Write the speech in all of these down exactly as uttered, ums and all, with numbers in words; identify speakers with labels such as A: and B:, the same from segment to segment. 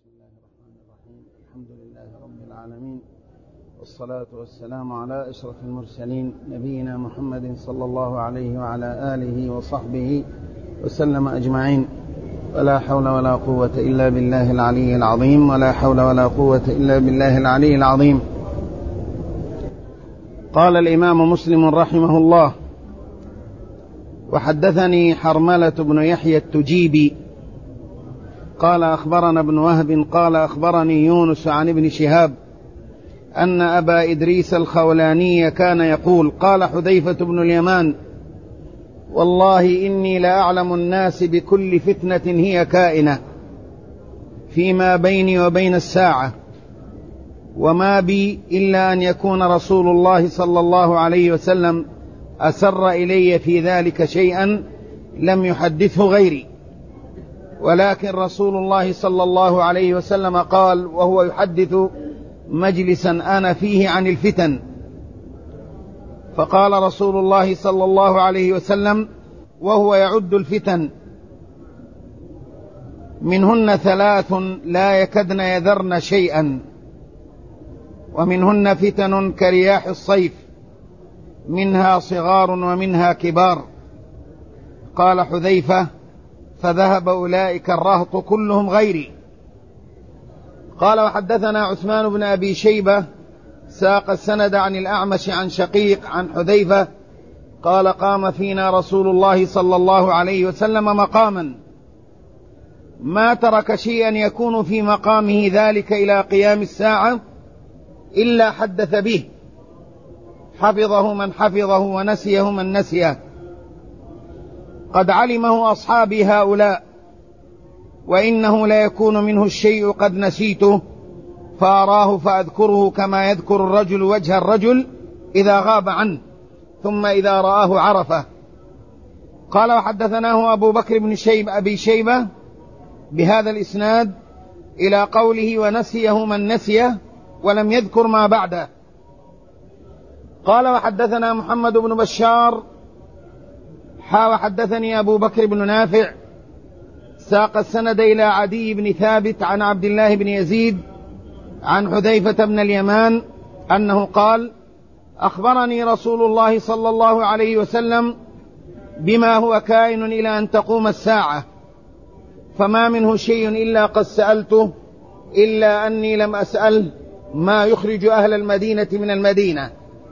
A: بسم الله الرحمن الرحيم. الحمد لله رب العالمين، والصلاة والسلام على أشرف المرسلين نبينا محمد صلى الله عليه وعلى آله وصحبه وسلم أجمعين. ولا حول ولا قوة إلا بالله العلي العظيم ولا حول ولا قوة إلا بالله العلي العظيم. قال الإمام مسلم رحمه الله: وحدثني حرملة بن يحيى التجيبي قال أخبرنا ابن وهب قال أخبرني يونس عن ابن شهاب أن أبا إدريس الخولاني كان يقول: قال حذيفة بن اليمان: والله إني لأعلم الناس بكل فتنة هي كائنة فيما بيني وبين الساعة، وما بي إلا أن يكون رسول الله صلى الله عليه وسلم أسر إلي في ذلك شيئا لم يحدثه غيري، ولكن رسول الله صلى الله عليه وسلم قال وهو يحدث مجلسا أنا فيه عن الفتن، فقال رسول الله صلى الله عليه وسلم وهو يعد الفتن: منهن ثلاث لا يكدن يذرن شيئا، ومنهن فتن كرياح الصيف، منها صغار ومنها كبار. قال حذيفة: فذهب أولئك الرهط كلهم غيري. قال: وحدثنا عثمان بن أبي شيبة ساق السند عن الأعمش عن شقيق عن حذيفة قال: قام فينا رسول الله صلى الله عليه وسلم مقاما ما ترك شيئا يكون في مقامه ذلك إلى قيام الساعة إلا حدث به، حفظه من حفظه ونسيه من نسيه، قد علمه أصحابي هؤلاء، وإنه ليكون منه الشيء قد نسيته فأراه فأذكره كما يذكر الرجل وجه الرجل إذا غاب عنه، ثم إذا رآه عرفه. قال: وحدثناه أبو بكر بن شيب أبي شيبة بهذا الإسناد إلى قوله ونسيه من نسيه، ولم يذكر ما بعده. قال: وحدثنا محمد بن بشار حا وحدثني أبو بكر بن نافع ساق السند إلى عدي بن ثابت عن عبد الله بن يزيد عن حذيفة بن اليمان أنه قال: أخبرني رسول الله صلى الله عليه وسلم بما هو كائن إلى أن تقوم الساعة، فما منه شيء إلا قد سألته، إلا أني لم أسأل ما يخرج أهل المدينة من المدينة.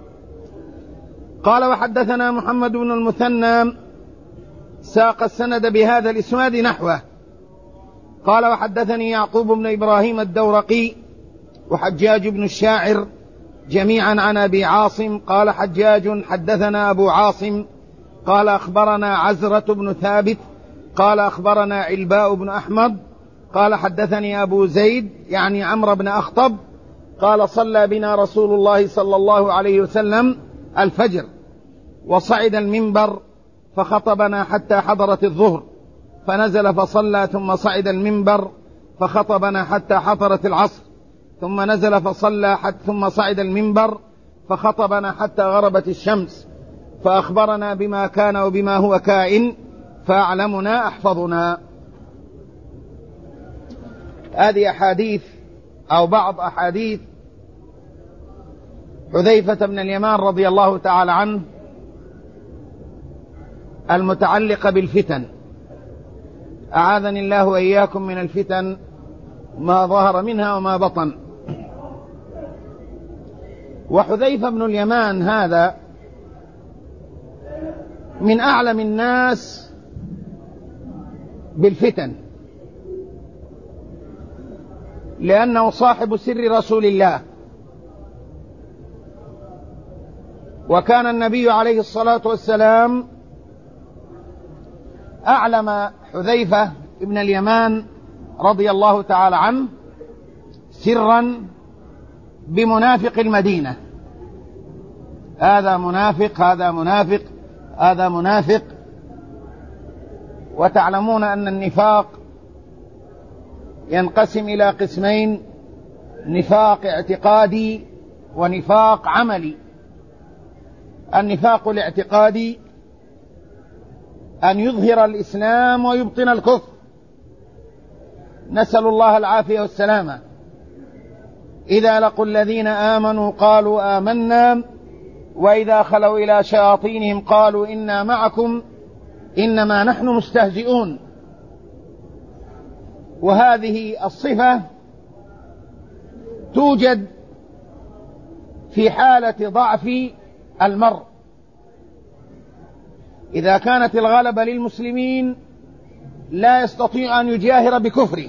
A: قال: وحدثنا محمد بن المثنى ساق السند بهذا الإسناد نحوه. قال: وحدثني يعقوب بن إبراهيم الدورقي وحجاج بن الشاعر جميعا عن أبي عاصم. قال حجاج: حدثنا أبو عاصم قال أخبرنا عزرة بن ثابت قال أخبرنا علباء بن أحمد قال حدثني أبو زيد يعني عمرو بن أخطب قال: صلى بنا رسول الله صلى الله عليه وسلم الفجر، وصعد المنبر فخطبنا حتى حضرت الظهر، فنزل فصلى، ثم صعد المنبر فخطبنا حتى حضرت العصر، ثم نزل فصلى حتى ثم صعد المنبر فخطبنا حتى غربت الشمس، فأخبرنا بما كان وبما هو كائن، فأعلمنا أحفظنا. هذه أحاديث أو بعض أحاديث حذيفة بن اليمان رضي الله تعالى عنه المتعلقة بالفتن، أعاذني الله وإياكم من الفتن ما ظهر منها وما بطن. وحذيفة بن اليمان هذا من أعلم الناس بالفتن، لأنه صاحب سر رسول الله، وكان النبي عليه الصلاة والسلام أعلم حذيفة بن اليمان رضي الله تعالى عنه سرا بمنافق المدينة: هذا منافق هذا منافق هذا منافق. وتعلمون أن النفاق ينقسم إلى قسمين: نفاق اعتقادي ونفاق عملي. النفاق الاعتقادي أن يظهر الإسلام ويبطن الكفر، نسأل الله العافية والسلامة. إذا لقوا الذين آمنوا قالوا آمنا وإذا خلوا إلى شياطينهم قالوا إنا معكم إنما نحن مستهزئون. وهذه الصفة توجد في حالة ضعف المرء. إذا كانت الغلبة للمسلمين لا يستطيع أن يجاهر بكفره،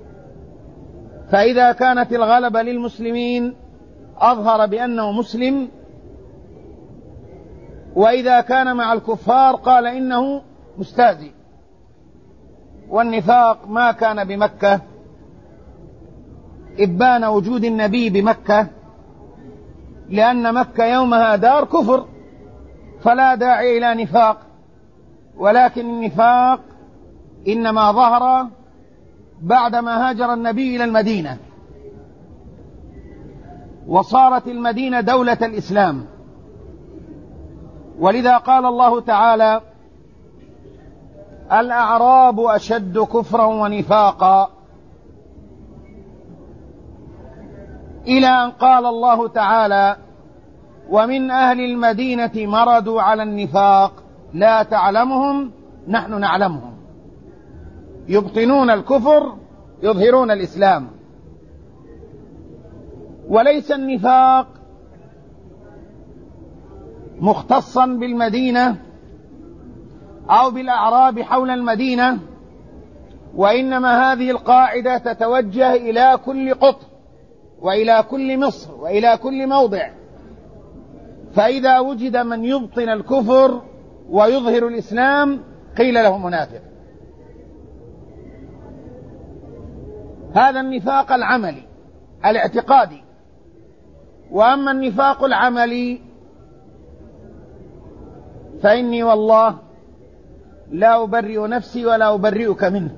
A: فإذا كانت الغلبة للمسلمين أظهر بأنه مسلم، وإذا كان مع الكفار قال إنه مستهزئ. والنفاق ما كان بمكة، إبان وجود النبي بمكة، لأن مكة يومها دار كفر فلا داعي إلى نفاق، ولكن النفاق إنما ظهر بعدما هاجر النبي إلى المدينة وصارت المدينة دولة الإسلام. ولذا قال الله تعالى: الأعراب أشد كفرا ونفاقا، إلى أن قال الله تعالى: ومن أهل المدينة مردوا على النفاق لا تعلمهم نحن نعلمهم، يبطنون الكفر يظهرون الإسلام. وليس النفاق مختصا بالمدينة أو بالأعراب حول المدينة، وإنما هذه القاعدة تتوجه إلى كل قطر وإلى كل مصر وإلى كل موضع. فإذا وجد من يبطن الكفر ويظهر الإسلام قيل له منافق. هذا النفاق العملي الاعتقادي. وأما النفاق العملي فإني والله لا أبرئ نفسي ولا أبرئك منه،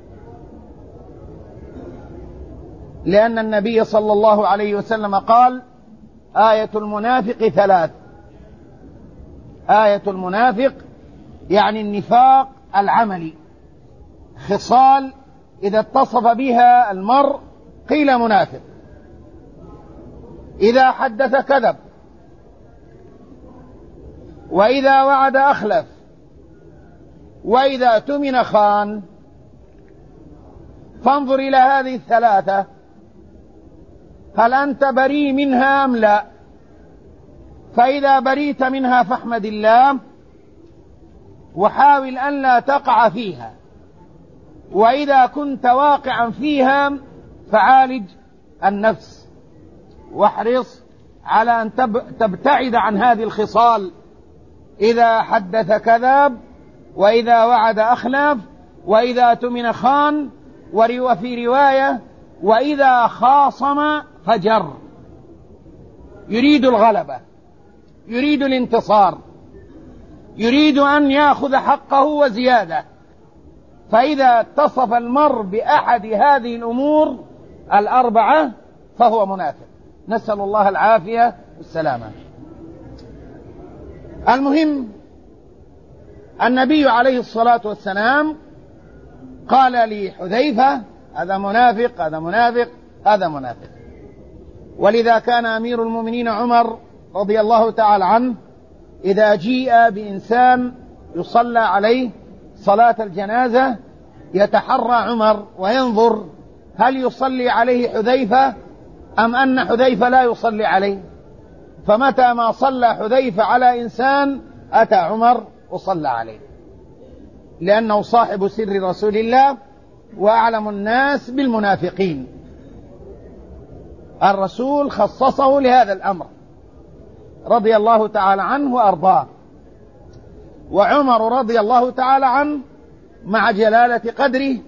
A: لأن النبي صلى الله عليه وسلم قال: آية المنافق ثلاث. آية المنافق يعني النفاق العملي، خصال إذا اتصف بها المرء قيل منافق. إذا حدث كذب، وإذا وعد أخلف، وإذا اؤتمن خان. فانظر إلى هذه الثلاثة، هل أنت بريء منها أم لا؟ فإذا بريت منها فاحمد الله وحاول أن لا تقع فيها، وإذا كنت واقعا فيها فعالج النفس واحرص على أن تبتعد عن هذه الخصال. إذا حدث كذب، وإذا وعد أخلف، وإذا اؤتمن خان، وفي رواية وإذا خاصم فجر. يريد الغلبة، يريد الانتصار، يريد أن يأخذ حقه وزيادة. فإذا اتصف المرء بأحد هذه الأمور الأربعة فهو منافق، نسأل الله العافية والسلامة. المهم، النبي عليه الصلاة والسلام قال لحذيفة: هذا منافق، هذا منافق، هذا منافق. ولذا كان أمير المؤمنين عمر رضي الله تعالى عنه إذا جيء بإنسان يصلى عليه صلاة الجنازة يتحرى عمر وينظر هل يصلي عليه حذيفة أم أن حذيفة لا يصلي عليه. فمتى ما صلى حذيفة على إنسان أتى عمر وصلى عليه، لأنه صاحب سر رسول الله وأعلم الناس بالمنافقين. الرسول خصصه لهذا الأمر رضي الله تعالى عنه وأرضاه. وعمر رضي الله تعالى عنه مع جلالة قدره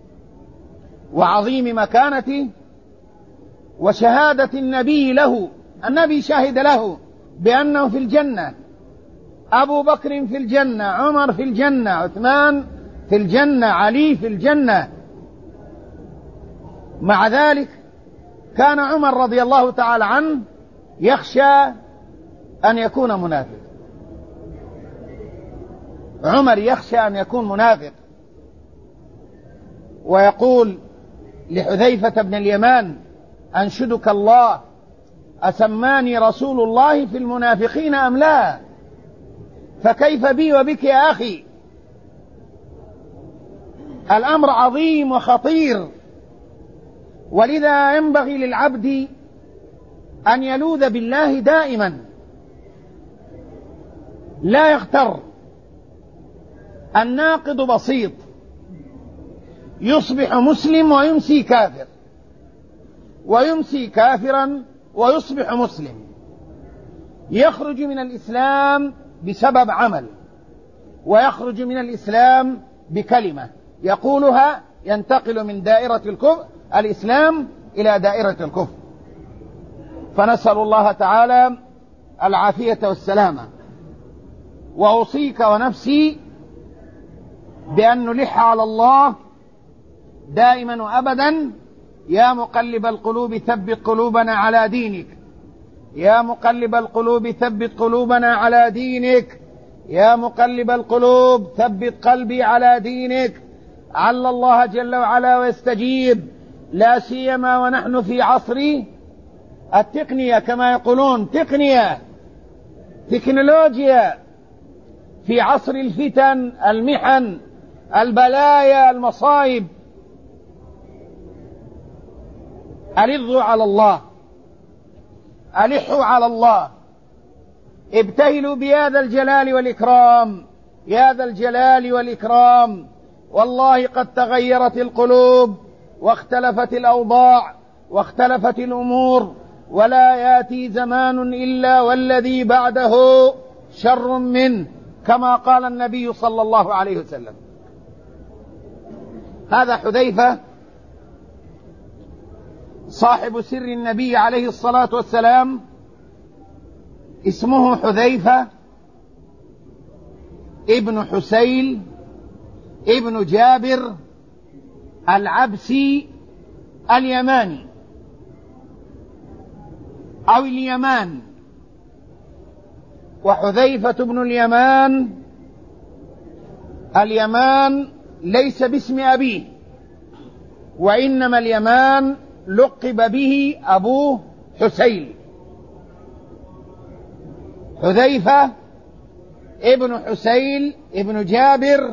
A: وعظيم مكانته وشهادة النبي له، النبي شهد له بأنه في الجنة، أبو بكر في الجنة، عمر في الجنة، عثمان في الجنة، علي في الجنة. مع ذلك كان عمر رضي الله تعالى عنه يخشى أن يكون منافق. عمر يخشى أن يكون منافق ويقول لحذيفة بن اليمان: أنشدك الله أسماني رسول الله في المنافقين أم لا؟ فكيف بي وبك يا أخي؟ الأمر عظيم وخطير، ولذا ينبغي للعبد أن يلوذ بالله دائما، لا يغتر. الناقض بسيط: يصبح مسلم ويمسي كافر، ويمسي كافرا ويصبح مسلم، يخرج من الإسلام بسبب عمل، ويخرج من الإسلام بكلمة يقولها، ينتقل من دائرة الكفر الإسلام إلى دائرة الكفر. فنسأل الله تعالى العافية والسلامة. وأوصيك ونفسي بأن نلح على الله دائما وأبدا: يا مقلب القلوب ثبت قلوبنا على دينك، يا مقلب القلوب ثبت قلوبنا على دينك، يا مقلب القلوب ثبت قلبي على دينك. عل الله جل وعلا ويستجيب، لا سيما ونحن في عصر التقنية، كما يقولون تقنية، تكنولوجيا، في عصر الفتن، المحن، البلايا، المصائب. ألظوا على الله، ألحوا على الله، ابتهلوا بهذا الجلال والإكرام، يا ذا الجلال والإكرام. والله قد تغيرت القلوب، واختلفت الأوضاع، واختلفت الأمور، ولا يأتي زمان إلا والذي بعده شر منه، كما قال النبي صلى الله عليه وسلم. هذا حذيفة صاحب سر النبي عليه الصلاة والسلام، اسمه حذيفة ابن حسيل ابن جابر العبسي اليماني أو اليمان. وحذيفة بن اليمان، اليمان ليس باسم أبيه، وإنما اليمان لقب به أبوه حسيل. حذيفة ابن حسيل ابن جابر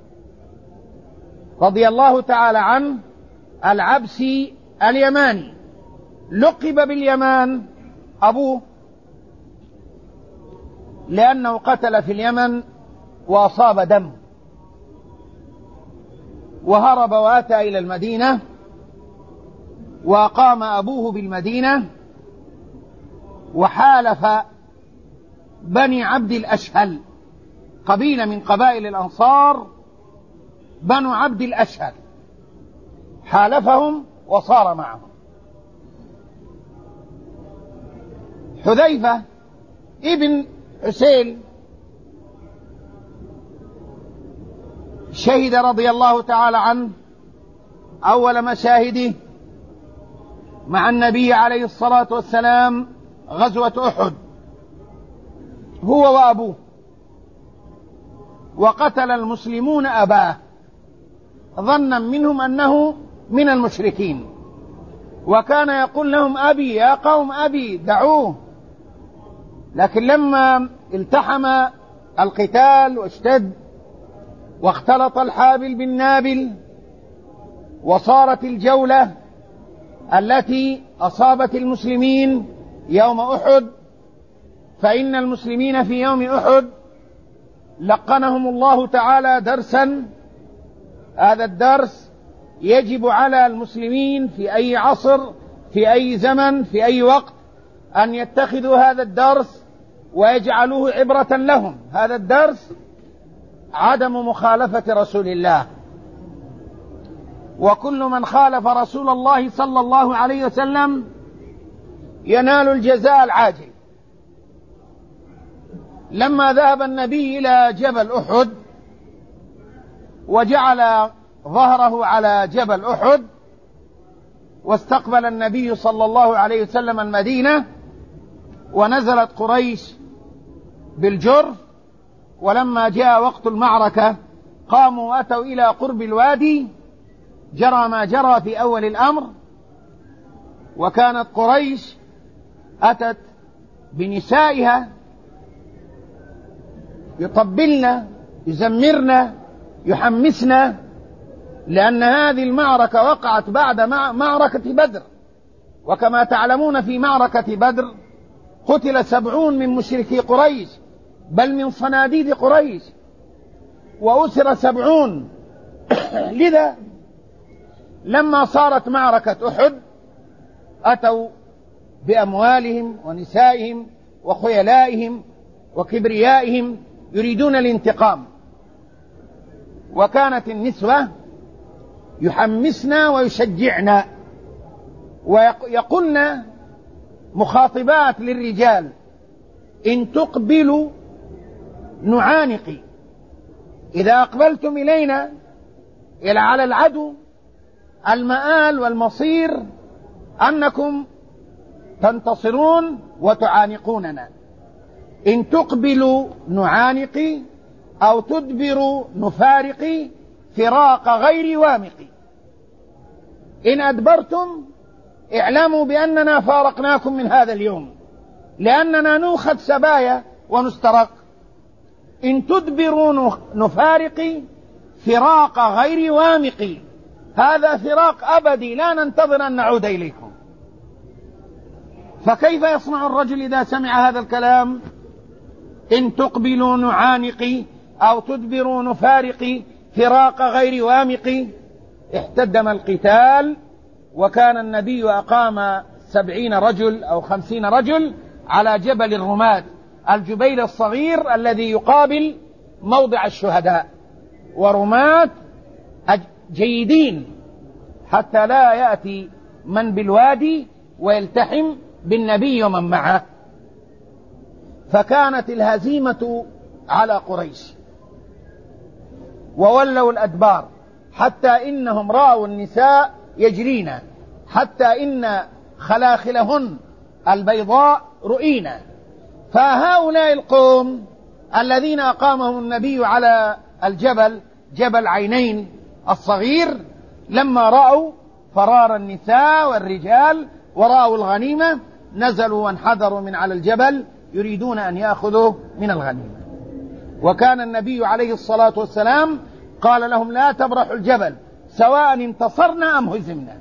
A: رضي الله تعالى عنه العبسي اليماني، لقب باليمان أبوه لأنه قتل في اليمن وأصاب دم، وهرب وأتى إلى المدينة، وقام أبوه بالمدينة، وحالف بني عبد الأشهل، قبيلة من قبائل الأنصار، بنو عبد الأشهل، حالفهم وصار معهم. حذيفة ابن حسين شهد رضي الله تعالى عنه أول مشاهده مع النبي عليه الصلاة والسلام غزوة أحد، هو وأبوه، وقتل المسلمون أباه ظنا منهم أنه من المشركين، وكان يقول لهم: أبي يا قوم أبي دعوه. لكن لما التحم القتال واشتد واختلط الحابل بالنابل، وصارت الجولة التي أصابت المسلمين يوم أحد، فإن المسلمين في يوم أحد لقنهم الله تعالى درسا. هذا الدرس يجب على المسلمين في أي عصر، في أي زمن، في أي وقت، أن يتخذوا هذا الدرس ويجعلوه عبرة لهم. هذا الدرس عدم مخالفة رسول الله، وكل من خالف رسول الله صلى الله عليه وسلم ينال الجزاء العاجل. لما ذهب النبي إلى جبل أحد وجعل ظهره على جبل أحد، واستقبل النبي صلى الله عليه وسلم المدينة، ونزلت قريش بالجرف، ولما جاء وقت المعركة قاموا وأتوا إلى قرب الوادي، جرى ما جرى في أول الأمر، وكانت قريش أتت بنسائها يطبلن يزمرن يحمسن، لأن هذه المعركة وقعت بعد معركة بدر، وكما تعلمون في معركة بدر قتل سبعون من مشركي قريش بل من صناديد قريش، وأسر سبعون. لذا لما صارت معركة أحد أتوا بأموالهم ونسائهم وخيلائهم وكبريائهم يريدون الانتقام، وكانت النسوة يحمسنا ويشجعنا ويقولن مخاطبات للرجال: إن تقبلوا نعانق، إذا أقبلتم إلينا إلى على العدو المآل والمصير أنكم تنتصرون وتعانقوننا، إن تقبلوا نعانق أو تدبروا نفارق فراق غير وامق، إن أدبرتم اعلموا بأننا فارقناكم من هذا اليوم، لأننا نوخذ سبايا ونسترق، إن تدبروا نفارق فراق غير وامق، هذا فراق أبدي لا ننتظر أن نعود إليكم. فكيف يصنع الرجل إذا سمع هذا الكلام؟ إن تقبلوا نعانق أو تدبروا نفارق فراق غير وامق. احتدم القتال، وكان النبي أقام سبعين رجل أو خمسين رجل على جبل الرماة، الجبيل الصغير الذي يقابل موضع الشهداء، ورماة جيدين حتى لا يأتي من بالوادي ويلتحم بالنبي ومن معه. فكانت الهزيمة على قريش وولوا الأدبار، حتى إنهم رأوا النساء يجرين، حتى إن خلاخلهن البيضاء رؤينا. فهؤلاء القوم الذين أقامهم النبي على الجبل، جبل عينين الصغير، لما رأوا فرار النساء والرجال ورأوا الغنيمة نزلوا وانحدروا من على الجبل يريدون أن يأخذوا من الغنيمة. وكان النبي عليه الصلاة والسلام قال لهم: لا تبرحوا الجبل سواء انتصرنا أم هزمنا.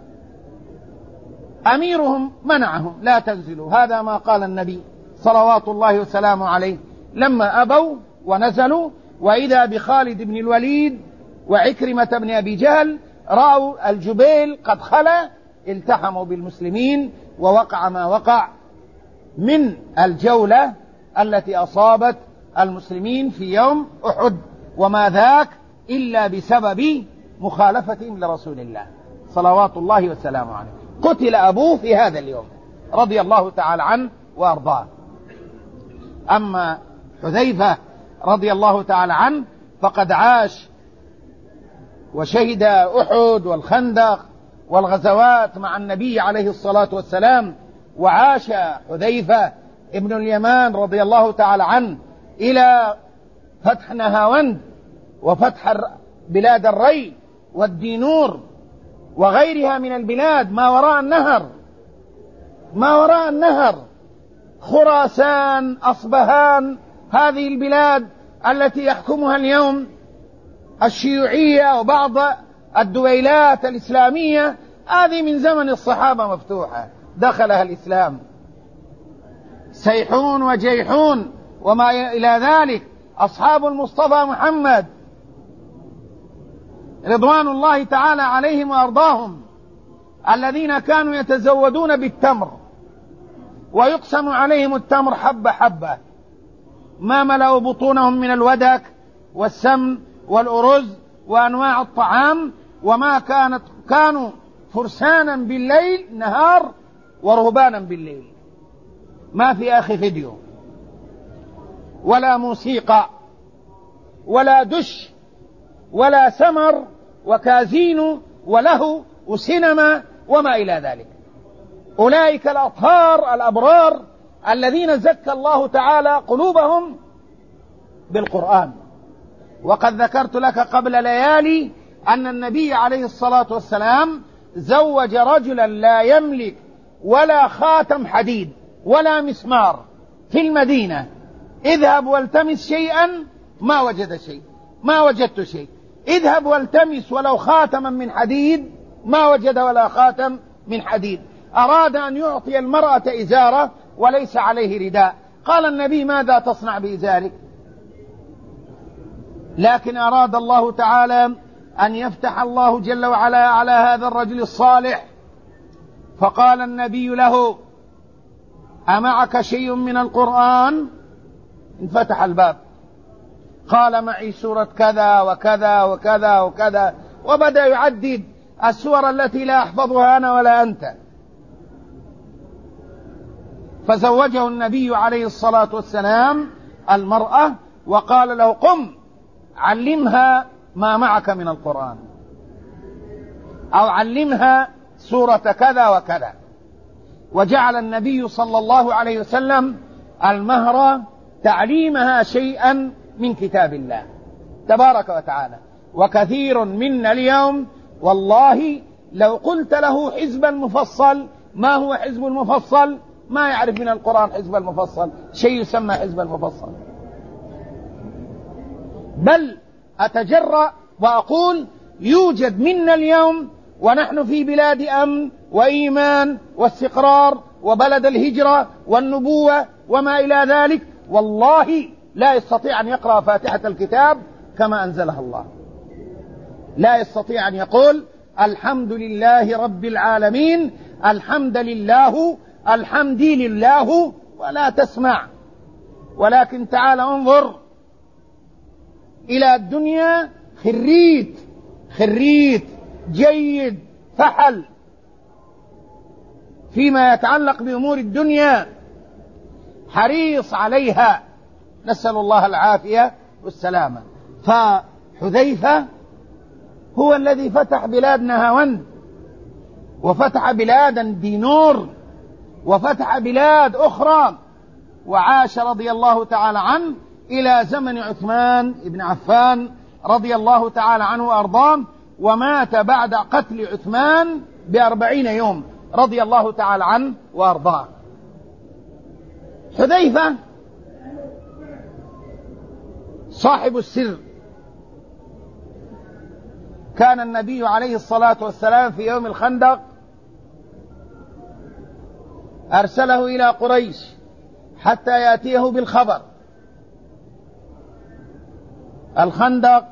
A: أميرهم منعهم: لا تنزلوا. هذا ما قال النبي صلوات الله وسلامه عليه. لما أبوا ونزلوا، وإذا بخالد بن الوليد وعكرمة بن أبي جهل رأوا الجبيل قد خلا، التحموا بالمسلمين، ووقع ما وقع من الجولة التي أصابت المسلمين في يوم أحد، وما ذاك إلا بسبب مخالفتهم لرسول الله صلوات الله وسلامه عليه. قتل أبوه في هذا اليوم رضي الله تعالى عنه وأرضاه. أما حذيفة رضي الله تعالى عنه فقد عاش وشهد أحد والخندق والغزوات مع النبي عليه الصلاة والسلام، وعاش حذيفة ابن اليمان رضي الله تعالى عنه إلى فتح نهاوند وفتح بلاد الري والدينور وغيرها من البلاد ما وراء النهر، ما وراء النهر، خراسان، أصبهان، هذه البلاد التي يحكمها اليوم الشيوعية وبعض الدويلات الإسلامية، هذه من زمن الصحابة مفتوحة، دخلها الإسلام. سيحون وجيحون وما إلى ذلك، أصحاب المصطفى محمد رضوان الله تعالى عليهم وأرضاهم، الذين كانوا يتزودون بالتمر ويقسم عليهم التمر حبة حبة، ما ملأوا بطونهم من الودك والسمن والأرز وأنواع الطعام، وما كانت كانوا فرسانا بالليل نهار ورهبانا بالليل. ما في أخي فيديو ولا موسيقى ولا دش ولا سمر وكازينو وله وسينما وما إلى ذلك. أولئك الأطهار الأبرار الذين زكى الله تعالى قلوبهم بالقرآن. وقد ذكرت لك قبل ليالي أن النبي عليه الصلاة والسلام زوج رجلا لا يملك ولا خاتم حديد ولا مسمار في المدينة: اذهب والتمس شيئا، ما وجد شيء، ما وجدت شيء. اذهب والتمس ولو خاتما من حديد، ما وجد ولا خاتم من حديد. أراد أن يعطي المرأة إزارة وليس عليه رداء، قال النبي: ماذا تصنع بإزارك؟ لكن أراد الله تعالى أن يفتح الله جل وعلا على هذا الرجل الصالح، فقال النبي له: أمعك شيء من القرآن؟ انفتح الباب، قال: معي سورة كذا وكذا وكذا وكذا، وبدأ يعدد السور التي لا أحفظها أنا ولا أنت. فزوجه النبي عليه الصلاة والسلام المرأة وقال له: قم علمها ما معك من القرآن، أو علمها سورة كذا وكذا. وجعل النبي صلى الله عليه وسلم المهر تعليمها شيئا من كتاب الله تبارك وتعالى. وكثير منا اليوم والله لو قلت له حزبا مفصل، ما هو حزب المفصل؟ ما يعرف من القرآن حزب المفصل، شيء يسمى حزب المفصل. بل أتجرأ وأقول: يوجد منا اليوم ونحن في بلاد أمن وإيمان واستقرار وبلد الهجرة والنبوة وما إلى ذلك، والله لا يستطيع أن يقرأ فاتحة الكتاب كما أنزلها الله، لا يستطيع أن يقول الحمد لله رب العالمين، الحمد لله، الحمد لله، ولا تسمع. ولكن تعال انظر إلى الدنيا، خريت خريت جيد فحل فيما يتعلق بأمور الدنيا، حريص عليها، نسأل الله العافية والسلامة. فحذيفة هو الذي فتح بلاد نهاوند، وفتح بلادا دينور، وفتح بلاد أخرى، وعاش رضي الله تعالى عنه إلى زمن عثمان بن عفان رضي الله تعالى عنه وأرضاه، ومات بعد قتل عثمان بأربعين يوم رضي الله تعالى عنه وأرضاه. حذيفة صاحب السر، كان النبي عليه الصلاة والسلام في يوم الخندق أرسله إلى قريش حتى يأتيه بالخبر. الخندق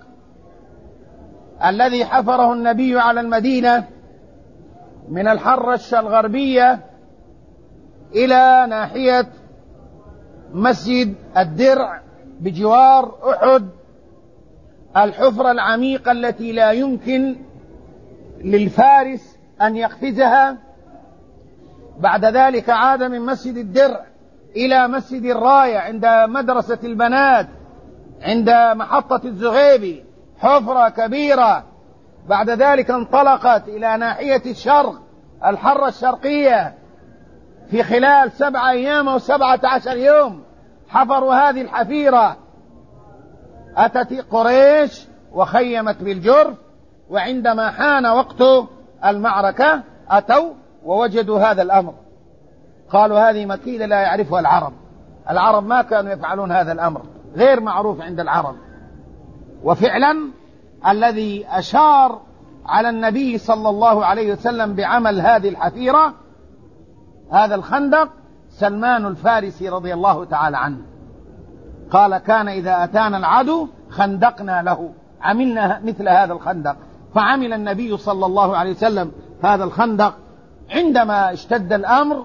A: الذي حفره النبي على المدينة من الحرة الغربية إلى ناحية مسجد الدرع بجوار أحد، الحفرة العميقة التي لا يمكن للفارس أن يقفزها. بعد ذلك عاد من مسجد الدرع إلى مسجد الراية عند مدرسة البنات عند محطة الزغيبي، حفرة كبيرة. بعد ذلك انطلقت إلى ناحية الشرق، الحرة الشرقية، في خلال سبعة أيام أو سبعة عشر يوم حفروا هذه الحفيرة. أتت قريش وخيمت بالجرف، وعندما حان وقت المعركة أتوا ووجدوا هذا الأمر، قالوا هذه مكيدة لا يعرفها العرب. العرب ما كانوا يفعلون هذا الأمر، غير معروف عند العرب. وفعلا الذي أشار على النبي صلى الله عليه وسلم بعمل هذه الحفيرة، هذا الخندق، سلمان الفارسي رضي الله تعالى عنه، قال: كان إذا أتانا العدو خندقنا له، عملنا مثل هذا الخندق. فعمل النبي صلى الله عليه وسلم هذا الخندق. عندما اشتد الأمر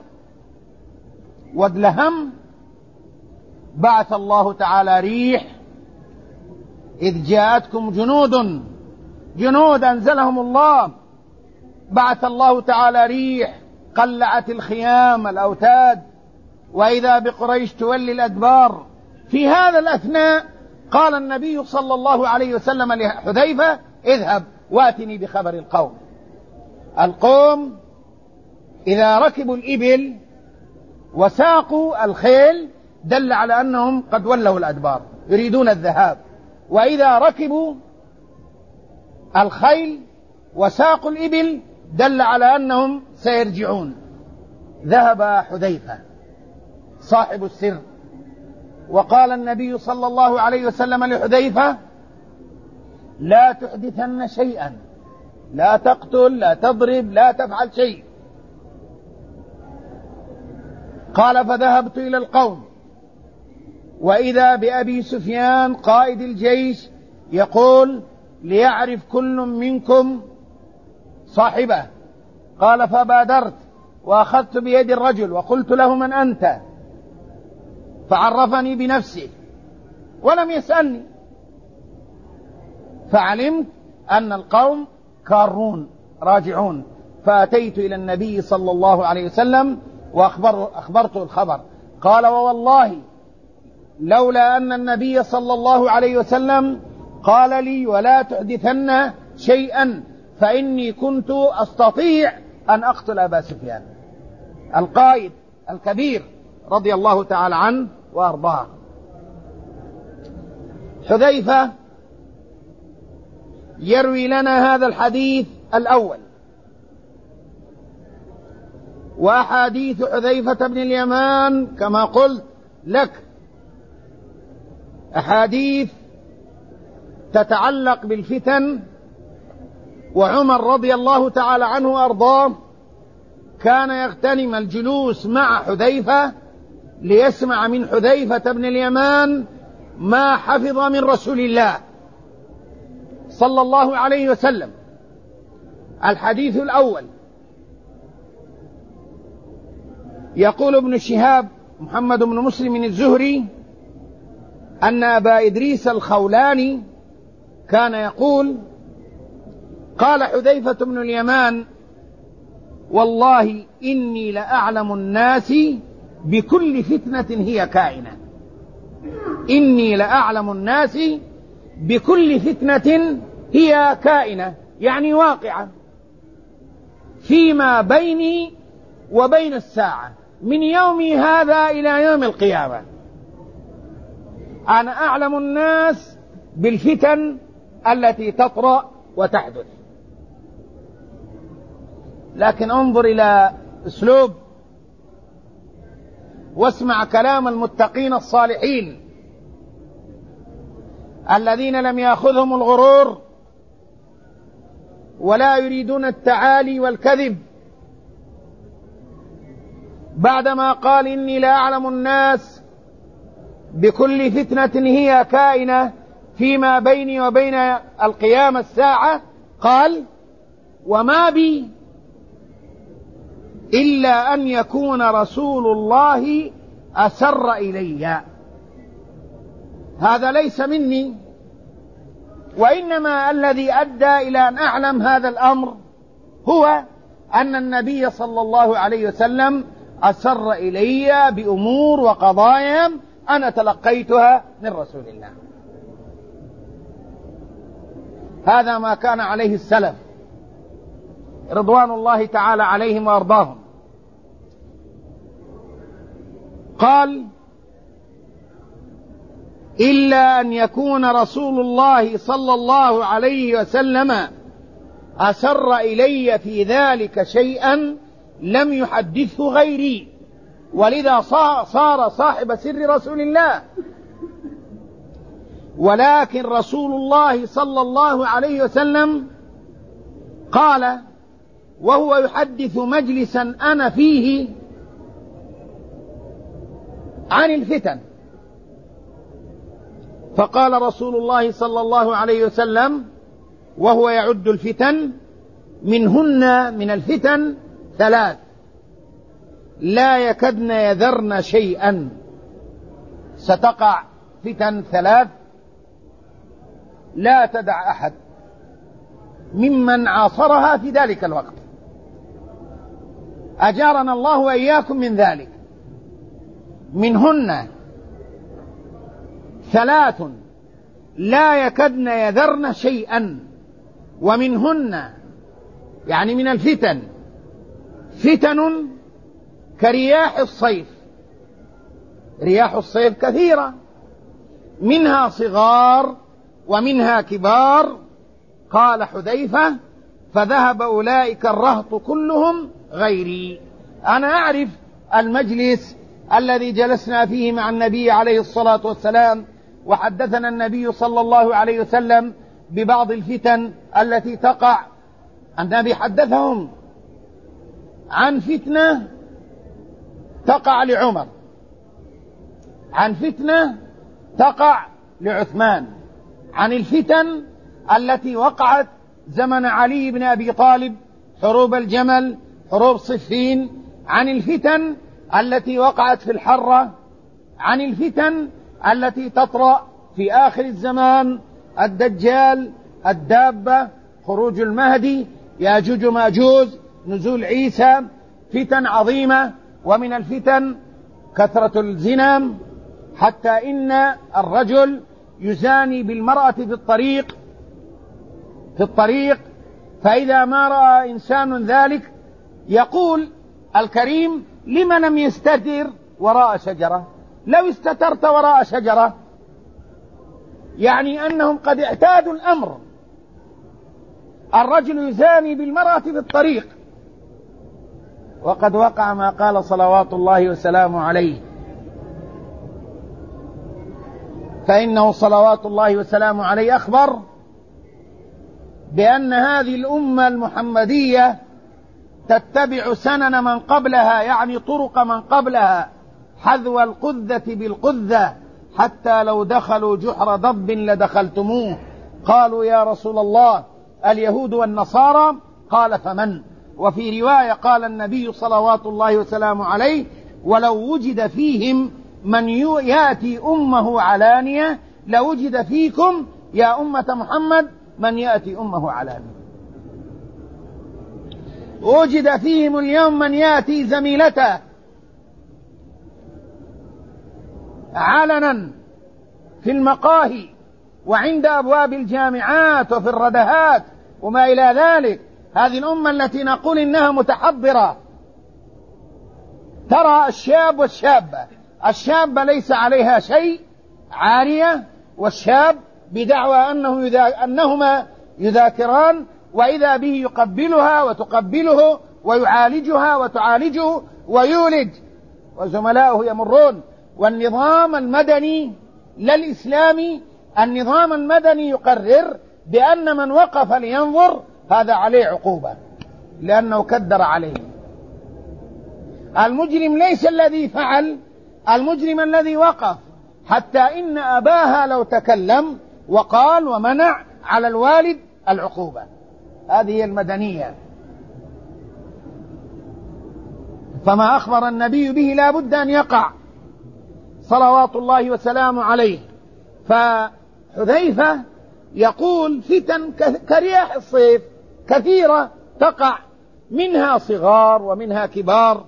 A: وادلهم بعث الله تعالى ريح، إذ جاءتكم جنود جنود أنزلهم الله، بعث الله تعالى ريح قلعت الخيام الأوتاد، وإذا بقريش تولي الأدبار. في هذا الأثناء قال النبي صلى الله عليه وسلم لحذيفة: اذهب واتني بخبر القوم. القوم إذا ركبوا الإبل وساقوا الخيل دل على أنهم قد ولوا الأدبار، يريدون الذهاب. وإذا ركبوا الخيل وساقوا الإبل دل على أنهم سيرجعون. ذهب حذيفة صاحب السر، وقال النبي صلى الله عليه وسلم لحذيفة: لا تحدثن شيئا، لا تقتل، لا تضرب، لا تفعل شيء. قال: فذهبت إلى القوم وإذا بأبي سفيان قائد الجيش يقول: ليعرف كل منكم صاحبه. قال: فبادرت وأخذت بيد الرجل وقلت له: من أنت؟ فعرفني بنفسه ولم يسألني، فعلمت أن القوم كارون راجعون، فأتيت إلى النبي صلى الله عليه وسلم وأخبرته الخبر. قال: ووالله لولا أن النبي صلى الله عليه وسلم قال لي: ولا تحدثن شيئا، فإني كنت أستطيع أن أقتل أبا سفيان القائد الكبير رضي الله تعالى عنه وأرضاه. حذيفة يروي لنا هذا الحديث الأول. وأحاديث حذيفة بن اليمان كما قلت لك أحاديث تتعلق بالفتن، وعمر رضي الله تعالى عنه وأرضاه كان يغتنم الجلوس مع حذيفة ليسمع من حذيفة بن اليمان ما حفظ من رسول الله صلى الله عليه وسلم. الحديث الأول: يقول ابن شهاب محمد بن مسلم الزهري أن أبا إدريس الخولاني كان يقول: قال حذيفة بن اليمان: والله إني لأعلم الناس بكل فتنة هي كائنة. إني لأعلم الناس بكل فتنة هي كائنة، يعني واقعة فيما بيني وبين الساعة، من يومي هذا إلى يوم القيامة. أنا أعلم الناس بالفتن التي تطرأ وتحدث. لكن انظر إلى أسلوب واسمع كلام المتقين الصالحين الذين لم يأخذهم الغرور ولا يريدون التعالي والكذب. بعدما قال: إني لا أعلم الناس بكل فتنة هي كائنة فيما بيني وبين القيامة الساعة، قال: وما بي إلا أن يكون رسول الله أسر إلي. هذا ليس مني، وإنما الذي أدى إلى أن أعلم هذا الأمر هو أن النبي صلى الله عليه وسلم أسر إلي بأمور وقضايا أنا تلقيتها من رسول الله. هذا ما كان عليه السلف رضوان الله تعالى عليهم وأرضاهم. قال: إلا أن يكون رسول الله صلى الله عليه وسلم أسر إلي في ذلك شيئا لم يحدثه غيري، ولذا صار صاحب سر رسول الله. ولكن رسول الله صلى الله عليه وسلم قال وهو يحدث مجلسا أنا فيه عن الفتن، فقال رسول الله صلى الله عليه وسلم وهو يعد الفتن: منهن من الفتن ثلاث لا يكدن يذرن شيئا. ستقع فتن ثلاث لا تدع أحد ممن عاصرها في ذلك الوقت، أجارنا الله وإياكم من ذلك. منهن ثلاث لا يكدن يذرن شيئا، ومنهن يعني من الفتن فتن كرياح الصيف. رياح الصيف كثيرة، منها صغار ومنها كبار. قال حذيفة: فذهب أولئك الرهط كلهم غيري. أنا أعرف المجلس الذي جلسنا فيه مع النبي عليه الصلاة والسلام، وحدثنا النبي صلى الله عليه وسلم ببعض الفتن التي تقع. النبي حدثهم عن فتنة تقع لعمر، عن فتنة تقع لعثمان، عن الفتن التي وقعت زمن علي بن أبي طالب، حروب الجمل، حروب صفين، عن الفتن التي وقعت في الحرة، عن الفتن التي تطرأ في آخر الزمان، الدجال، الدابة، خروج المهدي، ياجوج ماجوج، نزول عيسى، فتن عظيمة. ومن الفتن كثرة الزنا، حتى إن الرجل يزاني بالمرأة في الطريق في الطريق فإذا ما رأى إنسان ذلك يقول الكريم: لم لم يستتر وراء شجرة؟ لو استترت وراء شجرة، يعني أنهم قد اعتادوا الأمر. الرجل يزاني بالمرأة في الطريق، وقد وقع ما قال صلوات الله وسلامه عليه، فإنه صلوات الله وسلامه عليه أخبر بأن هذه الأمة المحمدية تتبع سنن من قبلها، يعني طرق من قبلها، حذو القذة بالقذة، حتى لو دخلوا جحر ضب لدخلتموه. قالوا: يا رسول الله، اليهود والنصارى؟ قال: فمن؟ وفي رواية قال النبي صلوات الله وسلامه عليه: ولو وجد فيهم من يأتي أمه علانية لوجد فيكم يا أمة محمد من يأتي أمه علانية. وجد فيهم اليوم من يأتي زميلته علنا في المقاهي وعند أبواب الجامعات وفي الردهات وما إلى ذلك. هذه الأمة التي نقول إنها متحضرة. ترى الشاب والشابة، الشابة ليس عليها شيء، عارية، والشاب بدعوى أنه يذا... أنهما يذاكران، وإذا به يقبلها وتقبله ويعالجها وتعالجه ويولج، وزملاؤه يمرون. والنظام المدني لا الإسلامي، النظام المدني يقرر بأن من وقف لينظر هذا عليه عقوبة لأنه كدر عليه. المجرم ليس الذي فعل، المجرم الذي وقف، حتى إن أباها لو تكلم وقال ومنع على الوالد العقوبة. هذه المدنية. فما أخبر النبي به لا بد أن يقع صلوات الله وسلامه عليه. فحذيفة يقول: فتن كرياح الصيف كثيرة تقع، منها صغار ومنها كبار.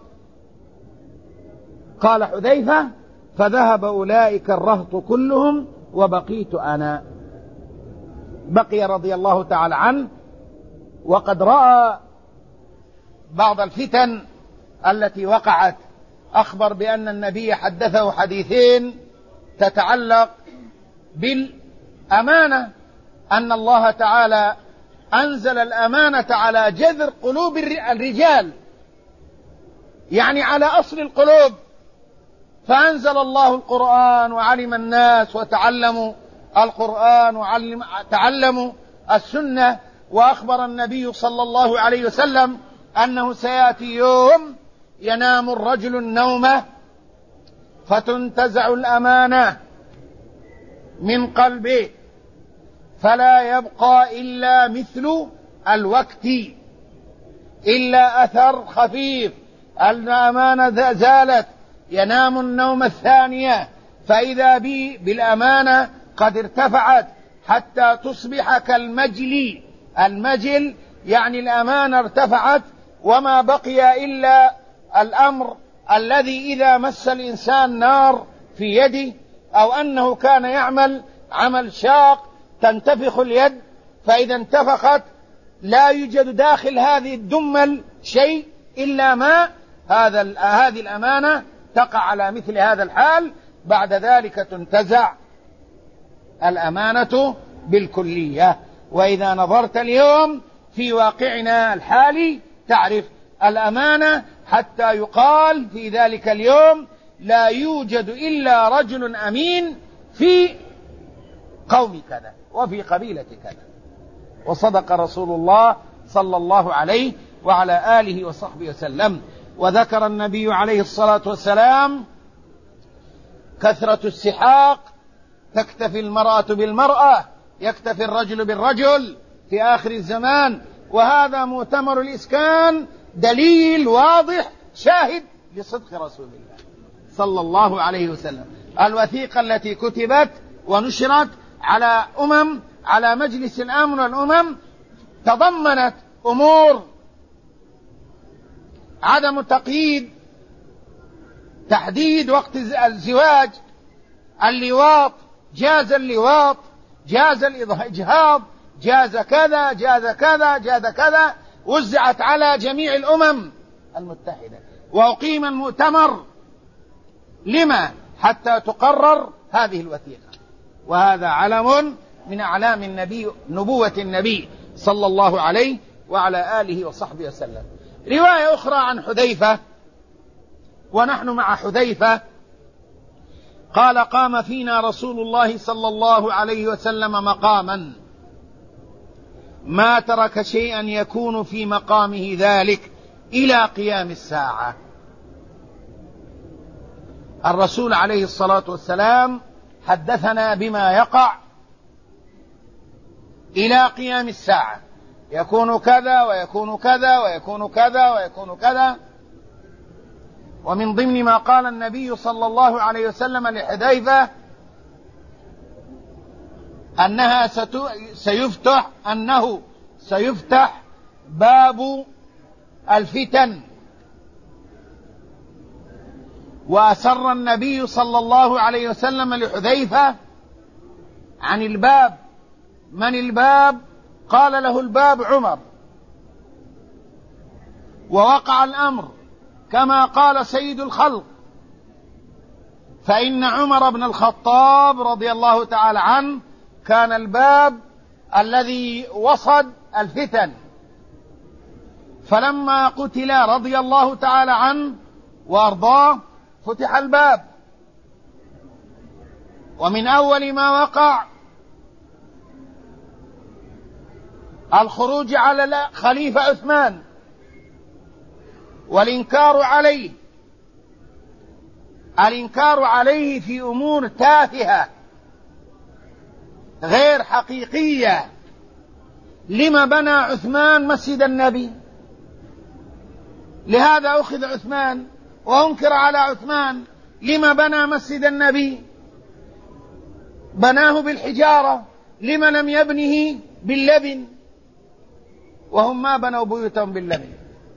A: قال حذيفة: فذهب أولئك الرهط كلهم وبقيت أنا. بقي رضي الله تعالى عنه، وقد رأى بعض الفتن التي وقعت. أخبر بأن النبي حدثه حديثين تتعلق بالأمانة، أن الله تعالى أنزل الأمانة على جذر قلوب الرجال، يعني على أصل القلوب. فأنزل الله القرآن وعلم الناس وتعلموا القرآن وتعلموا السنة. وأخبر النبي صلى الله عليه وسلم أنه سيأتي يوم ينام الرجل النوم فتنتزع الأمانة من قلبه فلا يبقى إلا مثل الوقت، إلا أثر خفيف. الأمانة زالت، ينام النوم الثانية فإذا بي بالأمانة قد ارتفعت حتى تصبح كالمجل. المجل يعني الأمانة ارتفعت، وما بقي إلا الأمر الذي إذا مس الإنسان نار في يده، أو أنه كان يعمل عمل شاق تنتفخ اليد، فإذا انتفخت لا يوجد داخل هذه الدمل شيء إلا ماء. هذا هذه الأمانة تقع على مثل هذا الحال. بعد ذلك تنتزع الأمانة بالكلية. وإذا نظرت اليوم في واقعنا الحالي تعرف الأمانة، حتى يقال في ذلك اليوم لا يوجد إلا رجل أمين في قوم كذا وفي قبيلة كذا. وصدق رسول الله صلى الله عليه وعلى آله وصحبه وسلم. وذكر النبي عليه الصلاة والسلام كثرة السحاق، تكتفي المرأة بالمرأة، يكتفي الرجل بالرجل في آخر الزمان. وهذا مؤتمر الإسكان دليل واضح شاهد لصدق رسول الله صلى الله عليه وسلم. الوثيقة التي كتبت ونشرت على أمم على مجلس الأمن والأمم تضمنت أمور عدم تقييد، تحديد وقت الزواج، اللواط، جاز اللواط، جاز الإجهاض، جاز كذا جاز كذا جاز كذا، وزعت على جميع الأمم المتحدة. وأقيم المؤتمر لما؟ حتى تقرر هذه الوثيقة. وهذا علم من أعلام النبي، نبوة النبي صلى الله عليه وعلى آله وصحبه وسلم. رواية أخرى عن حذيفة، ونحن مع حذيفة، قال: قام فينا رسول الله صلى الله عليه وسلم مقاما ما ترك شيئا يكون في مقامه ذلك إلى قيام الساعة. الرسول عليه الصلاة والسلام حدثنا بما يقع إلى قيام الساعة، يكون كذا ويكون كذا ويكون كذا ويكون كذا. ومن ضمن ما قال النبي صلى الله عليه وسلم لحذيفة أنها سيفتح أنه سيفتح باب الفتن. وأسر النبي صلى الله عليه وسلم لحذيفة عن الباب: من الباب؟ قال له: الباب عمر. ووقع الأمر كما قال سيد الخلق، فإن عمر بن الخطاب رضي الله تعالى عنه كان الباب الذي وصد الفتن. فلما قتل رضي الله تعالى عنه وأرضاه فتح الباب. ومن أول ما وقع الخروج على خليفة عثمان والإنكار عليه، الإنكار عليه في أمور تافهة غير حقيقية. لما بنى عثمان مسجد النبي؟ لهذا أخذ عثمان وأنكر على عثمان. لما بنى مسجد النبي؟ بناه بالحجارة. لما لم يبنه باللبن؟ وهم ما بنوا بيوتهم باللبن،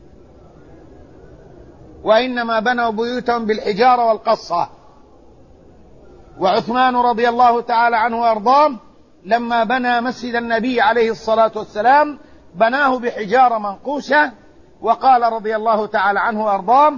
A: وإنما بنوا بيوتهم بالحجارة والقصة. وعثمان رضي الله تعالى عنه وأرضاه لما بنى مسجد النبي عليه الصلاة والسلام بناه بحجارة منقوشة. وقال رضي الله تعالى عنه وأرضاه: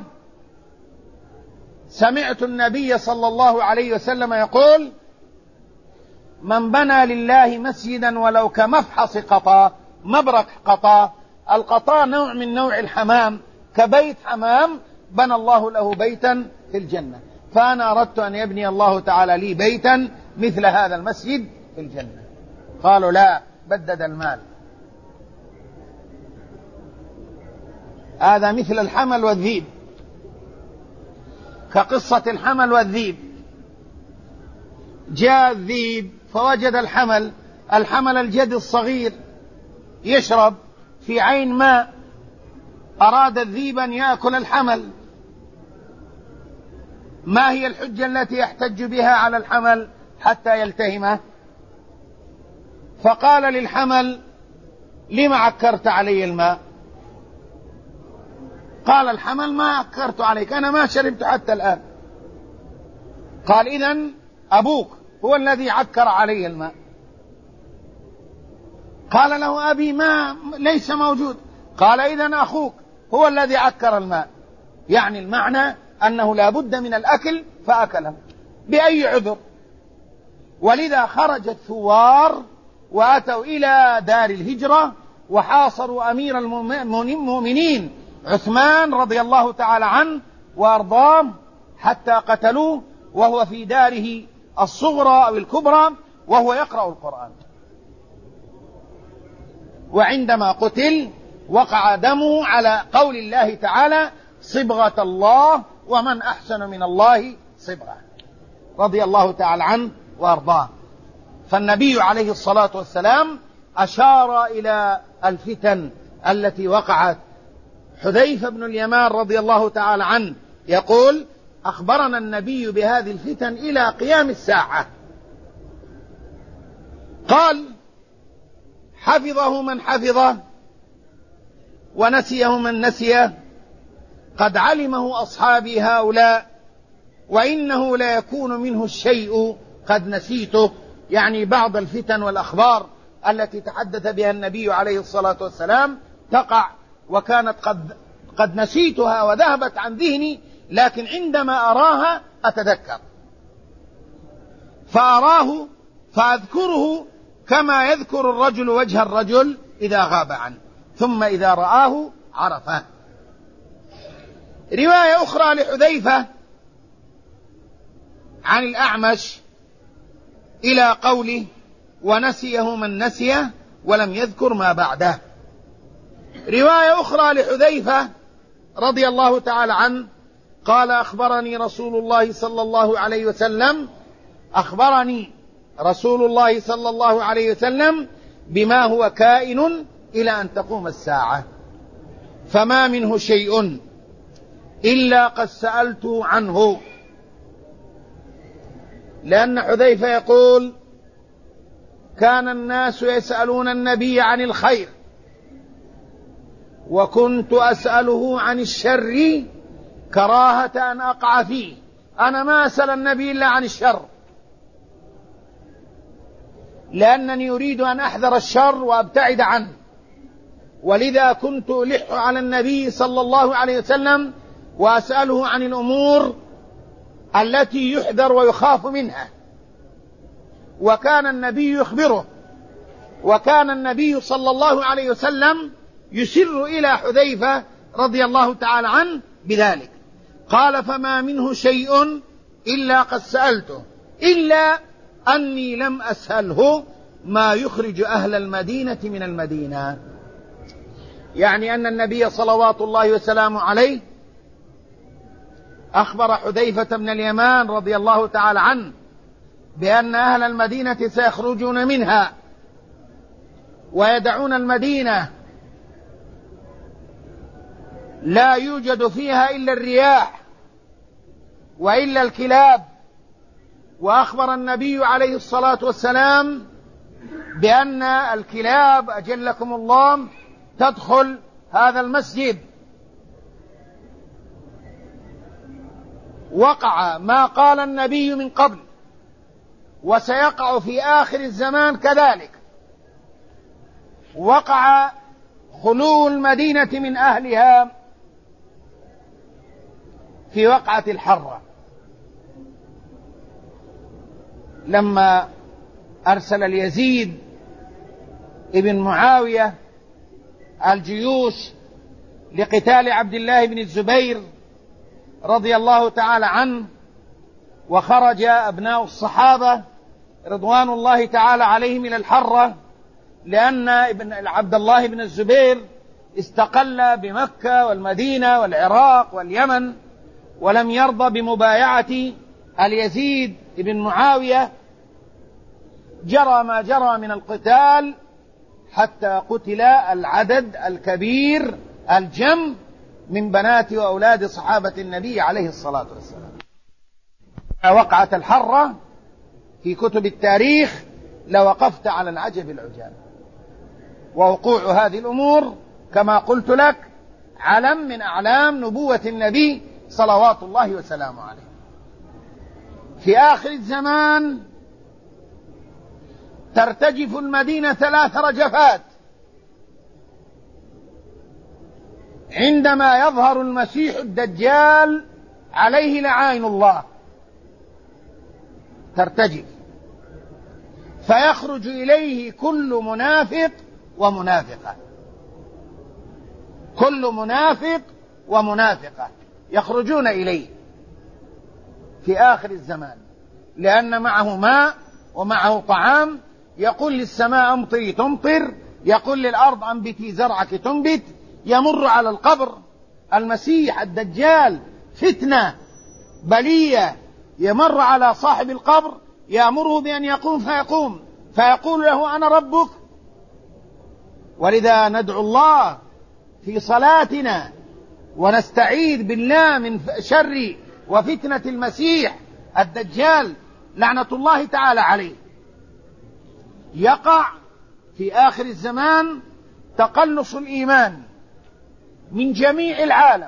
A: سمعت النبي صلى الله عليه وسلم يقول: من بنى لله مسجدا ولو كمفحص قطا، مبرك قطا، القطا نوع من نوع الحمام، كبيت حمام، بنى الله له بيتا في الجنة. فأنا أردت أن يبني الله تعالى لي بيتا مثل هذا المسجد في الجنة. قالوا: لا، بدد المال. هذا مثل الحمل والذيب، كقصة الحمل والذيب. جاء الذيب فوجد الحمل، الحمل الجد الصغير يشرب في عين ماء، أراد الذيب أن يأكل الحمل. ما هي الحجة التي يحتج بها على الحمل حتى يلتهمه؟ فقال للحمل: لما عكرت علي الماء؟ قال الحمل: ما عكرت عليك، أنا ما شربت حتى الآن. قال: إذن أبوك هو الذي عكر علي الماء. قال له: أبي ما ليس موجود. قال: إذن أخوك هو الذي عكر الماء. يعني المعنى أنه لا بد من الأكل فأكله بأي عذر. ولذا خرج الثوار وأتوا إلى دار الهجرة وحاصروا أمير المؤمنين عثمان رضي الله تعالى عنه وأرضاه حتى قتلوه وهو في داره الصغرى أو الكبرى وهو يقرأ القرآن. وعندما قتل وقع دمه على قول الله تعالى: صبغة الله ومن أحسن من الله صبغة، رضي الله تعالى عنه وأرضاه. فالنبي عليه الصلاة والسلام أشار إلى الفتن التي وقعت. حذيفة بن اليمان رضي الله تعالى عنه يقول: أخبرنا النبي بهذه الفتن إلى قيام الساعة. قال: حفظه من حفظه ونسيه من نسيه، قد علمه أصحابي هؤلاء، وإنه لا يكون منه الشيء قد نسيته، يعني بعض الفتن والأخبار التي تحدث بها النبي عليه الصلاة والسلام تقع وكانت قد, قد نسيتها وذهبت عن ذهني، لكن عندما أراها أتذكر، فأراه فأذكره كما يذكر الرجل وجه الرجل إذا غاب عنه، ثم إذا رآه عرفه. رواية أخرى لحذيفة عن الأعمش إلى قوله: ونسيه من نسيه ولم يذكر ما بعده. رواية أخرى لحذيفة رضي الله تعالى عنه قال: أخبرني رسول الله صلى الله عليه وسلم أخبرني رسول الله صلى الله عليه وسلم بما هو كائن إلى أن تقوم الساعة، فما منه شيء إلا قد سألته عنه. لأن حذيفة يقول: كان الناس يسألون النبي عن الخير وكنت أسأله عن الشر كراهة أن أقع فيه. أنا ما أسأل النبي إلا عن الشر، لأنني أريد أن أحذر الشر وأبتعد عنه، ولذا كنت ألح على النبي صلى الله عليه وسلم وأسأله عن الأمور التي يحذر ويخاف منها. وكان النبي يخبره، وكان النبي صلى الله عليه وسلم يسر إلى حذيفة رضي الله تعالى عنه بذلك. قال: فما منه شيء إلا قد سألته، إلا أني لم أسأله ما يخرج أهل المدينة من المدينة. يعني أن النبي صلوات الله وسلامه عليه أخبر حذيفة بن اليمان رضي الله تعالى عنه بأن أهل المدينة سيخرجون منها ويدعون المدينة لا يوجد فيها إلا الرياح وإلا الكلاب. وأخبر النبي عليه الصلاة والسلام بأن الكلاب أجلكم الله تدخل هذا المسجد. وقع ما قال النبي من قبل وسيقع في آخر الزمان كذلك. وقع خلو المدينة من أهلها في وقعة الحرة، لما أرسل اليزيد ابن معاوية الجيوش لقتال عبد الله بن الزبير رضي الله تعالى عنه، وخرج أبناء الصحابة رضوان الله تعالى عليهم إلى الحرة، لأن ابن عبد الله بن الزبير استقل بمكة والمدينة والعراق واليمن، ولم يرضى بمبايعة اليزيد بن معاوية. جرى ما جرى من القتال حتى قتل العدد الكبير الجم من بنات وأولاد صحابة النبي عليه الصلاة والسلام. وقعة الحرة في كتب التاريخ لوقفت على العجب العجاب. ووقوع هذه الأمور كما قلت لك علم من أعلام نبوة النبي صلوات الله وسلامه عليه. في آخر الزمان ترتجف المدينة ثلاث رجفات عندما يظهر المسيح الدجال عليه لعائن الله، ترتجف. فيخرج إليه كل منافق ومنافقة، كل منافق ومنافقة يخرجون إليه في آخر الزمان، لأن معه ماء ومعه طعام. يقول للسماء أمطري تمطر، يقول للأرض أنبتي زرعك تنبت. يمر على القبر المسيح الدجال فتنة بلية، يمر على صاحب القبر يأمره بأن يقوم فيقوم، فيقول له أنا ربك. ولذا ندعو الله في صلاتنا ونستعيذ بالله من شر وفتنة المسيح الدجال لعنة الله تعالى عليه. يقع في آخر الزمان تقلص الإيمان من جميع العالم،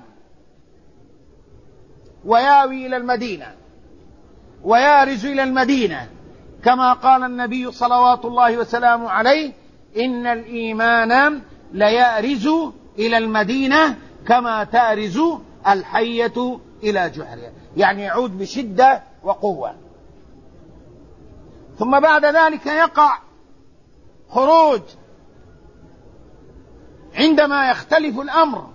A: وياوي إلى المدينة ويارز إلى المدينة، كما قال النبي صلوات الله وسلامه عليه: إن الإيمان ليأرز إلى المدينة كما تأرز الحية إلى جحرها، يعني يعود بشدة وقوة. ثم بعد ذلك يقع خروج عندما يختلف الأمر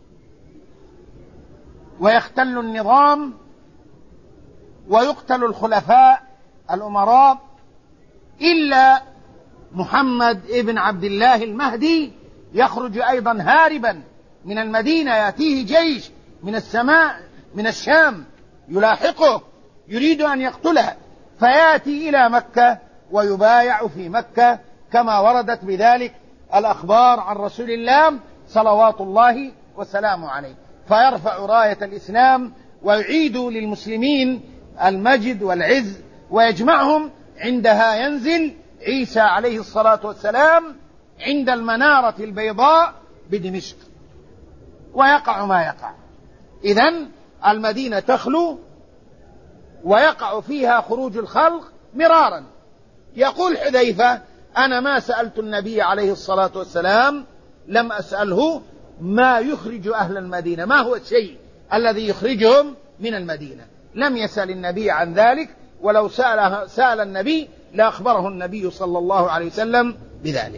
A: ويختل النظام ويقتل الخلفاء الأمراء، إلا محمد ابن عبد الله المهدي يخرج أيضا هاربا من المدينة، يأتيه جيش من السماء من الشام يلاحقه يريد أن يقتله، فيأتي إلى مكة ويبايع في مكة، كما وردت بذلك الأخبار عن رسول الله صلوات الله وسلامه عليه، فيرفع راية الإسلام ويعيد للمسلمين المجد والعز ويجمعهم. عندها ينزل عيسى عليه الصلاة والسلام عند المنارة البيضاء بدمشق، ويقع ما يقع. إذن المدينة تخلو ويقع فيها خروج الخلق مرارا. يقول حذيفة: أنا ما سألت النبي عليه الصلاة والسلام، لم أسأله ما يخرج أهل المدينة، ما هو الشيء الذي يخرجهم من المدينة، لم يسأل النبي عن ذلك، ولو سأل, سأل النبي لأخبره النبي صلى الله عليه وسلم بذلك.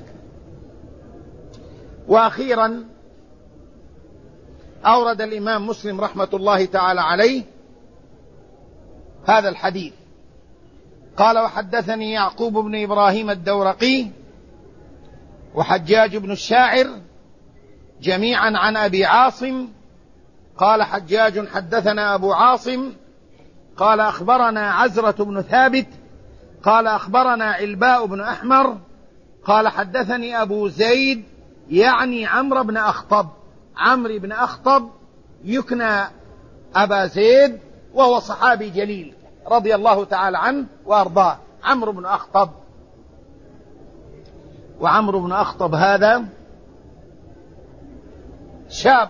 A: وأخيرا أورد الإمام مسلم رحمة الله تعالى عليه هذا الحديث، قال: وحدثني يعقوب بن إبراهيم الدورقي وحجاج بن الشاعر جميعا عن أبي عاصم قال حجاج: حدثنا أبو عاصم قال أخبرنا عزرة بن ثابت قال أخبرنا علباء بن أحمر قال حدثني أبو زيد يعني عمرو بن أخطب. عمرو بن أخطب يكنى أبا زيد، وهو صحابي جليل رضي الله تعالى عنه وأرضاه، عمرو بن أخطب. وعمرو بن أخطب هذا شاب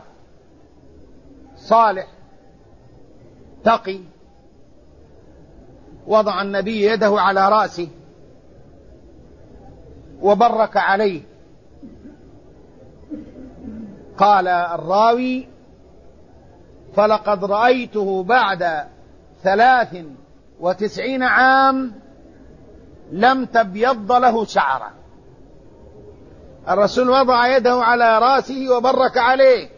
A: صالح تقي، وضع النبي يده على رأسه وبرك عليه. قال الراوي: فلقد رأيته بعد ثلاث وتسعين عام لم تبيض له شعرة. الرسول وضع يده على رأسه وبرك عليه،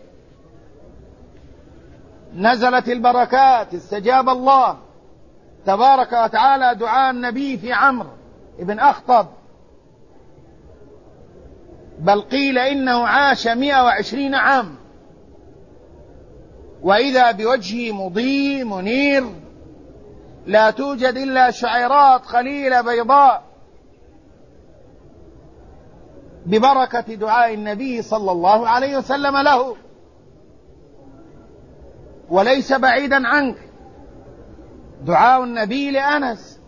A: نزلت البركات، استجاب الله تبارك وتعالى دعاء النبي في عمرو بن أخطب، بل قيل إنه عاش مئة وعشرين عام، وإذا بوجهه مضيء منير، لا توجد إلا شعيرات قليلة بيضاء، ببركة دعاء النبي صلى الله عليه وسلم له. وليس بعيدا عنك دعاء النبي لأنس،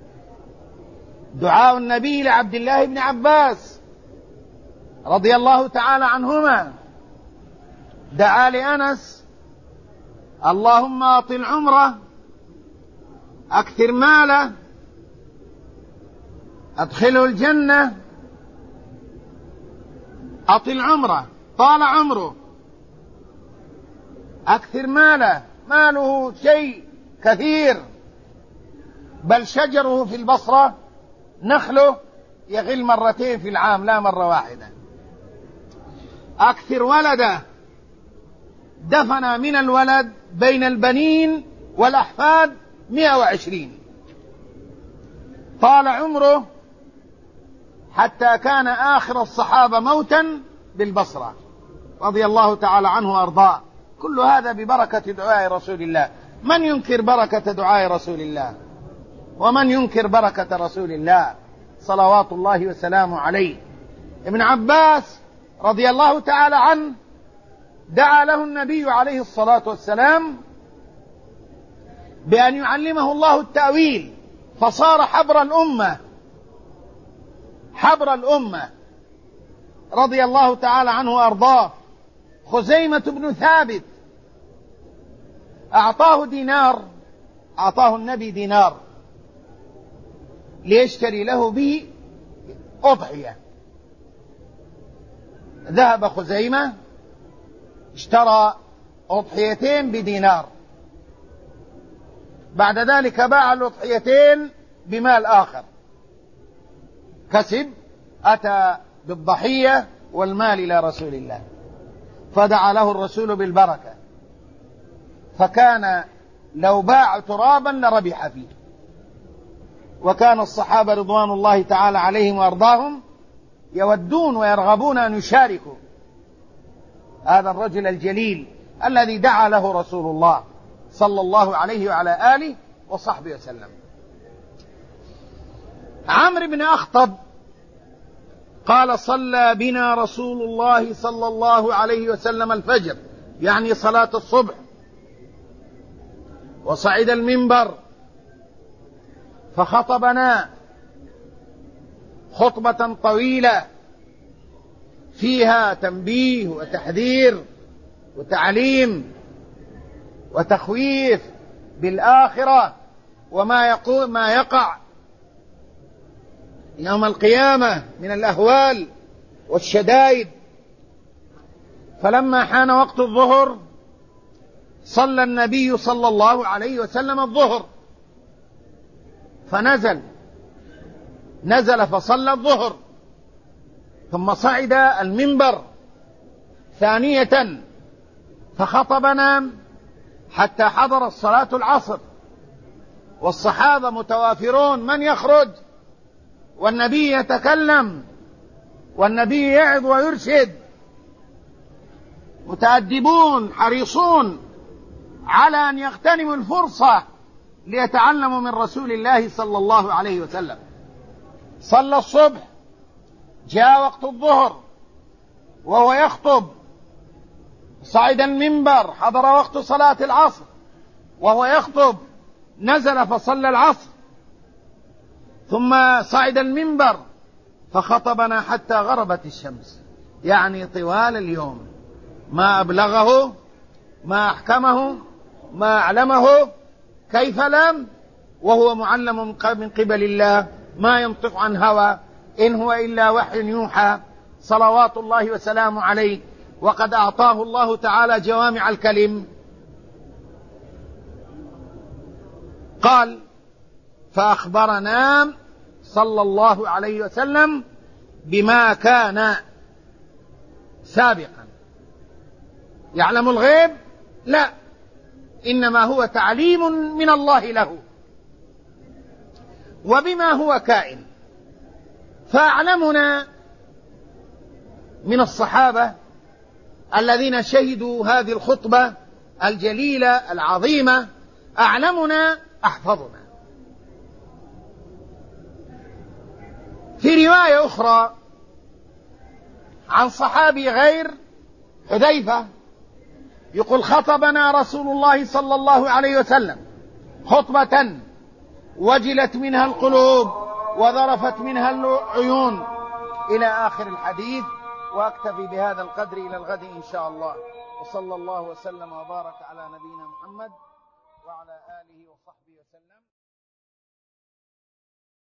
A: دعاء النبي لعبد الله بن عباس رضي الله تعالى عنهما، دعا لأنس: اللهم أطل عمره، أكثر ماله، أدخله الجنة. أطل عمره، طال عمره، أكثر ماله، ماله شيء كثير، بل شجره في البصرة، نخله يغل مرتين في العام لا مرة واحدة. أكثر ولده دفن من الولد بين البنين والأحفاد مئة وعشرين. طال عمره حتى كان آخر الصحابة موتا بالبصرة رضي الله تعالى عنه وأرضاه. كل هذا ببركة دعاء رسول الله. من ينكر بركة دعاء رسول الله؟ ومن ينكر بركة رسول الله صلوات الله وسلامه عليه؟ ابن عباس رضي الله تعالى عنه دعا له النبي عليه الصلاة والسلام بأن يعلمه الله التأويل، فصار حبر الأمة حبر الأمة رضي الله تعالى عنه وأرضاه. خزيمة بن ثابت أعطاه دينار، أعطاه النبي دينار ليشتري له به أضحية. ذهب خزيمة اشترى أضحيتين بدينار، بعد ذلك باع الأضحيتين بمال آخر، كسب، أتى بالضحية والمال إلى رسول الله، فدعا له الرسول بالبركة، فكان لو باع ترابا لربح فيه. وكان الصحابة رضوان الله تعالى عليهم وأرضاهم يودون ويرغبون أن يشاركوا هذا الرجل الجليل الذي دعا له رسول الله صلى الله عليه وعلى آله وصحبه وسلم. عمرو بن أخطب قال: صلى بنا رسول الله صلى الله عليه وسلم الفجر، يعني صلاة الصبح، وصعد المنبر فخطبنا خطبة طويلة فيها تنبيه وتحذير وتعليم وتخويف بالآخرة وما يقول ما يقع يوم القيامة من الأهوال والشدائد. فلما حان وقت الظهر صلى النبي صلى الله عليه وسلم الظهر، فنزل نزل فصلى الظهر، ثم صعد المنبر ثانية فخطبنا حتى حضر الصلاة العصر، والصحابة متوافرون، من يخرج والنبي يتكلم والنبي يعظ ويرشد، متأدبون حريصون على أن يغتنموا الفرصة ليتعلموا من رسول الله صلى الله عليه وسلم. صلى الصبح، جاء وقت الظهر وهو يخطب، صعد المنبر، حضر وقت صلاة العصر وهو يخطب، نزل فصلى العصر، ثم صعد المنبر فخطبنا حتى غربت الشمس، يعني طوال اليوم. ما أبلغه، ما أحكمه، ما أعلمه، كيف لم، وهو معلم من قبل الله، ما ينطق عن هوى، إن هو إلا وحي يوحى، صلوات الله وسلامه عليه. وقد أعطاه الله تعالى جوامع الكلم. قال: فأخبرنا صلى الله عليه وسلم بما كان سابقا. يعلم الغيب؟ لا، إنما هو تعليم من الله له، وبما هو كائن. فأعلمنا من الصحابة الذين شهدوا هذه الخطبة الجليلة العظيمة، أعلمنا أحفظنا. في رواية أخرى عن صحابي غير حذيفة يقول: خطبنا رسول الله صلى الله عليه وسلم خطبة وجلت منها القلوب وذرفت منها العيون، إلى آخر الحديث. وأكتفي بهذا القدر إلى الغد إن شاء الله. وصلى الله وسلم وبارك على نبينا محمد وعلى آله وصحبه وسلم.